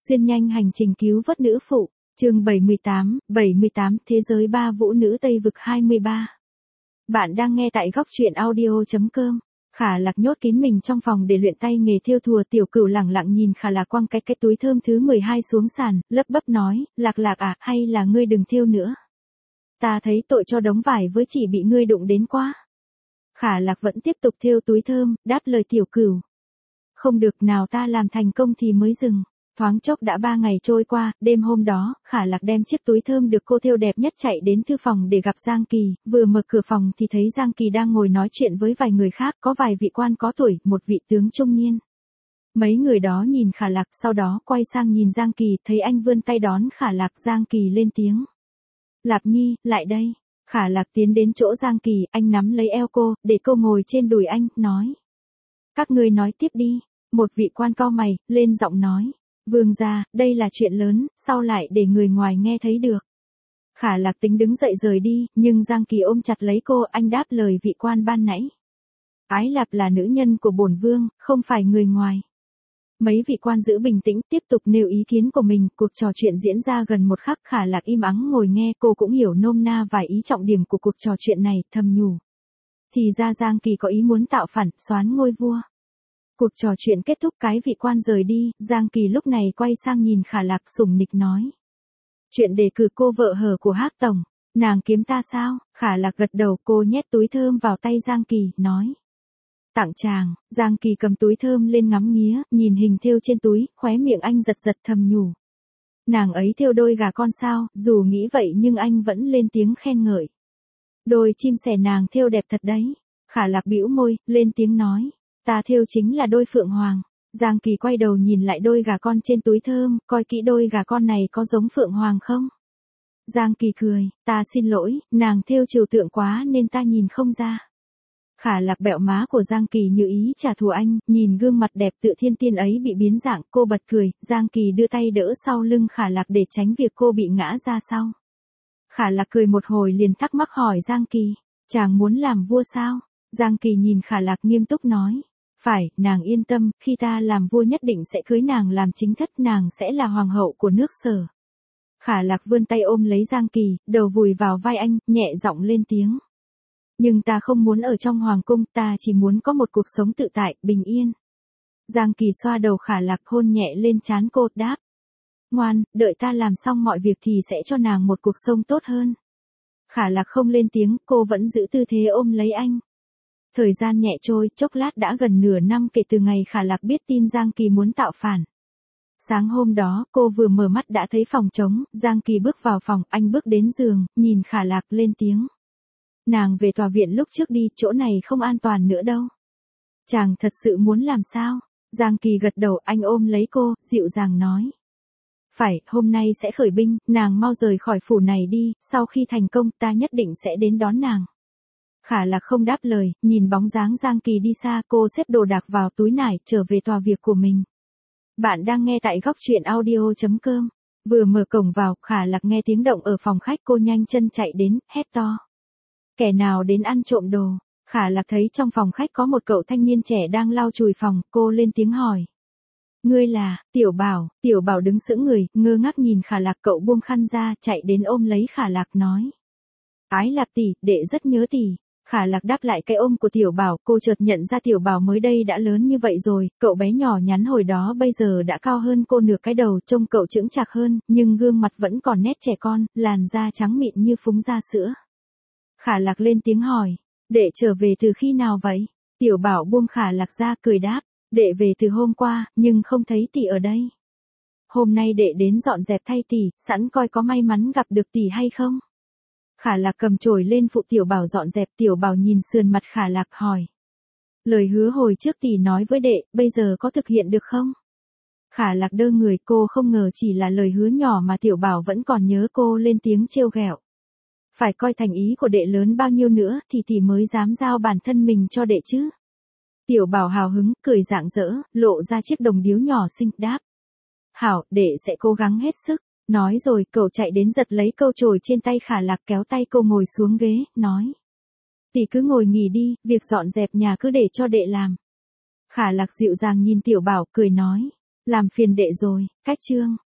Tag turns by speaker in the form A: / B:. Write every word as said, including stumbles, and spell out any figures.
A: Xuyên nhanh hành trình cứu vớt nữ phụ, chương bảy mươi tám, bảy mươi tám Thế giới ba vũ nữ Tây vực hai mươi ba. Bạn đang nghe tại góc truyện audio chấm com. Khả Lạc nhốt kín mình trong phòng để luyện tay nghề thêu thùa. Tiểu Cửu lẳng lặng nhìn Khả Lạc quăng cái cái túi thơm thứ mười hai xuống sàn, lấp bấp nói, Lạc Lạc à, hay là ngươi đừng thêu nữa. Ta thấy tội cho đống vải với chỉ bị ngươi đụng đến quá. Khả Lạc vẫn tiếp tục thêu túi thơm, đáp lời Tiểu Cửu. Không được, nào ta làm thành công thì mới dừng. Thoáng chốc đã ba ngày trôi qua, đêm hôm đó, Khả Lạc đem chiếc túi thơm được cô thêu đẹp nhất chạy đến thư phòng để gặp Giang Kỳ, vừa mở cửa phòng thì thấy Giang Kỳ đang ngồi nói chuyện với vài người khác, có vài vị quan có tuổi, một vị tướng trung niên. Mấy người đó nhìn Khả Lạc, sau đó quay sang nhìn Giang Kỳ, thấy anh vươn tay đón Khả Lạc, Giang Kỳ lên tiếng. Lạp Nhi, lại đây. Khả Lạc tiến đến chỗ Giang Kỳ, anh nắm lấy eo cô, để cô ngồi trên đùi anh, nói. Các ngươi nói tiếp đi. Một vị quan cau mày, lên giọng nói. Vương gia, đây là chuyện lớn, sao lại để người ngoài nghe thấy được. Khả Lạc tính đứng dậy rời đi, nhưng Giang Kỳ ôm chặt lấy cô, anh đáp lời vị quan ban nãy. Ái Lạp là nữ nhân của bổn vương, không phải người ngoài. Mấy vị quan giữ bình tĩnh, tiếp tục nêu ý kiến của mình, cuộc trò chuyện diễn ra gần một khắc. Khả Lạc im ắng ngồi nghe, cô cũng hiểu nôm na vài ý trọng điểm của cuộc trò chuyện này, thầm nhủ. Thì ra Giang Kỳ có ý muốn tạo phản, soán ngôi vua. Cuộc trò chuyện kết thúc, cái vị quan rời đi, Giang Kỳ lúc này quay sang nhìn Khả Lạc sủng nịch nói. Chuyện đề cử cô vợ hờ của Hắc tổng, nàng kiếm ta sao? Khả Lạc gật đầu, cô nhét túi thơm vào tay Giang Kỳ, nói. Tặng chàng. Giang Kỳ cầm túi thơm lên ngắm nghía, nhìn hình thêu trên túi, khóe miệng anh giật giật thầm nhủ. Nàng ấy thêu đôi gà con sao? Dù nghĩ vậy nhưng anh vẫn lên tiếng khen ngợi. Đôi chim sẻ nàng thêu đẹp thật đấy. Khả Lạc bĩu môi, lên tiếng nói. Ta thêu chính là đôi phượng hoàng. Giang Kỳ quay đầu nhìn lại đôi gà con trên túi thơm, coi kỹ đôi gà con này có giống phượng hoàng không? Giang Kỳ cười, ta xin lỗi, nàng thêu trừu tượng quá nên ta nhìn không ra. Khả Lạc bẹo má của Giang Kỳ như ý trả thù anh, nhìn gương mặt đẹp tự thiên tiên ấy bị biến dạng, cô bật cười, Giang Kỳ đưa tay đỡ sau lưng Khả Lạc để tránh việc cô bị ngã ra sau. Khả Lạc cười một hồi liền thắc mắc hỏi Giang Kỳ, chàng muốn làm vua sao? Giang Kỳ nhìn Khả Lạc nghiêm túc nói. Phải, nàng yên tâm, khi ta làm vua nhất định sẽ cưới nàng làm chính thất, nàng sẽ là hoàng hậu của nước Sở. Khả Lạc vươn tay ôm lấy Giang Kỳ, đầu vùi vào vai anh, nhẹ giọng lên tiếng. Nhưng ta không muốn ở trong hoàng cung, ta chỉ muốn có một cuộc sống tự tại, bình yên. Giang Kỳ xoa đầu Khả Lạc, hôn nhẹ lên trán cô, đáp. Ngoan, đợi ta làm xong mọi việc thì sẽ cho nàng một cuộc sống tốt hơn. Khả Lạc không lên tiếng, cô vẫn giữ tư thế ôm lấy anh. Thời gian nhẹ trôi, chốc lát đã gần nửa năm kể từ ngày Khả Lạc biết tin Giang Kỳ muốn tạo phản. Sáng hôm đó, cô vừa mở mắt đã thấy phòng trống, Giang Kỳ bước vào phòng, anh bước đến giường, nhìn Khả Lạc lên tiếng. Nàng về tòa viện lúc trước đi, chỗ này không an toàn nữa đâu. Chàng thật sự muốn làm sao? Giang Kỳ gật đầu, anh ôm lấy cô, dịu dàng nói. Phải, hôm nay sẽ khởi binh, nàng mau rời khỏi phủ này đi, sau khi thành công ta nhất định sẽ đến đón nàng. Khả Lạc không đáp lời, nhìn bóng dáng Giang Kỳ đi xa, cô xếp đồ đạc vào túi nải, trở về tòa việc của mình. Bạn đang nghe tại góc truyện audio chấm com. Vừa mở cổng vào, Khả Lạc nghe tiếng động ở phòng khách, cô nhanh chân chạy đến, hét to. Kẻ nào đến ăn trộm đồ? Khả Lạc thấy trong phòng khách có một cậu thanh niên trẻ đang lau chùi phòng, cô lên tiếng hỏi. Ngươi là, Tiểu Bảo, Tiểu Bảo đứng sững người, ngơ ngác nhìn Khả Lạc, cậu buông khăn ra, chạy đến ôm lấy Khả Lạc nói. Ái Lạp tỷ, đệ rất nhớ tỷ. Khả Lạc đáp lại cái ôm của Tiểu Bảo, cô chợt nhận ra Tiểu Bảo mới đây đã lớn như vậy rồi, cậu bé nhỏ nhắn hồi đó bây giờ đã cao hơn cô nửa cái đầu, trông cậu chững chạc hơn, nhưng gương mặt vẫn còn nét trẻ con, làn da trắng mịn như phúng da sữa. Khả Lạc lên tiếng hỏi, đệ trở về từ khi nào vậy? Tiểu Bảo buông Khả Lạc ra, cười đáp, đệ về từ hôm qua, nhưng không thấy tỷ ở đây. Hôm nay đệ đến dọn dẹp thay tỷ, sẵn coi có may mắn gặp được tỷ hay không? Khả Lạc cầm chổi lên phụ Tiểu Bảo dọn dẹp, Tiểu Bảo nhìn sườn mặt Khả Lạc hỏi. Lời hứa hồi trước tỷ nói với đệ, bây giờ có thực hiện được không? Khả Lạc đơ người, cô không ngờ chỉ là lời hứa nhỏ mà Tiểu Bảo vẫn còn nhớ, cô lên tiếng trêu ghẹo. Phải coi thành ý của đệ lớn bao nhiêu nữa thì tỷ mới dám giao bản thân mình cho đệ chứ. Tiểu Bảo hào hứng, cười rạng rỡ, lộ ra chiếc đồng điếu nhỏ xinh, đáp. Hảo, đệ sẽ cố gắng hết sức. Nói rồi, cậu chạy đến giật lấy câu chổi trên tay Khả Lạc, kéo tay cô ngồi xuống ghế, nói. Tỷ cứ ngồi nghỉ đi, việc dọn dẹp nhà cứ để cho đệ làm. Khả Lạc dịu dàng nhìn Tiểu Bảo, cười nói. Làm phiền đệ rồi, cách chương.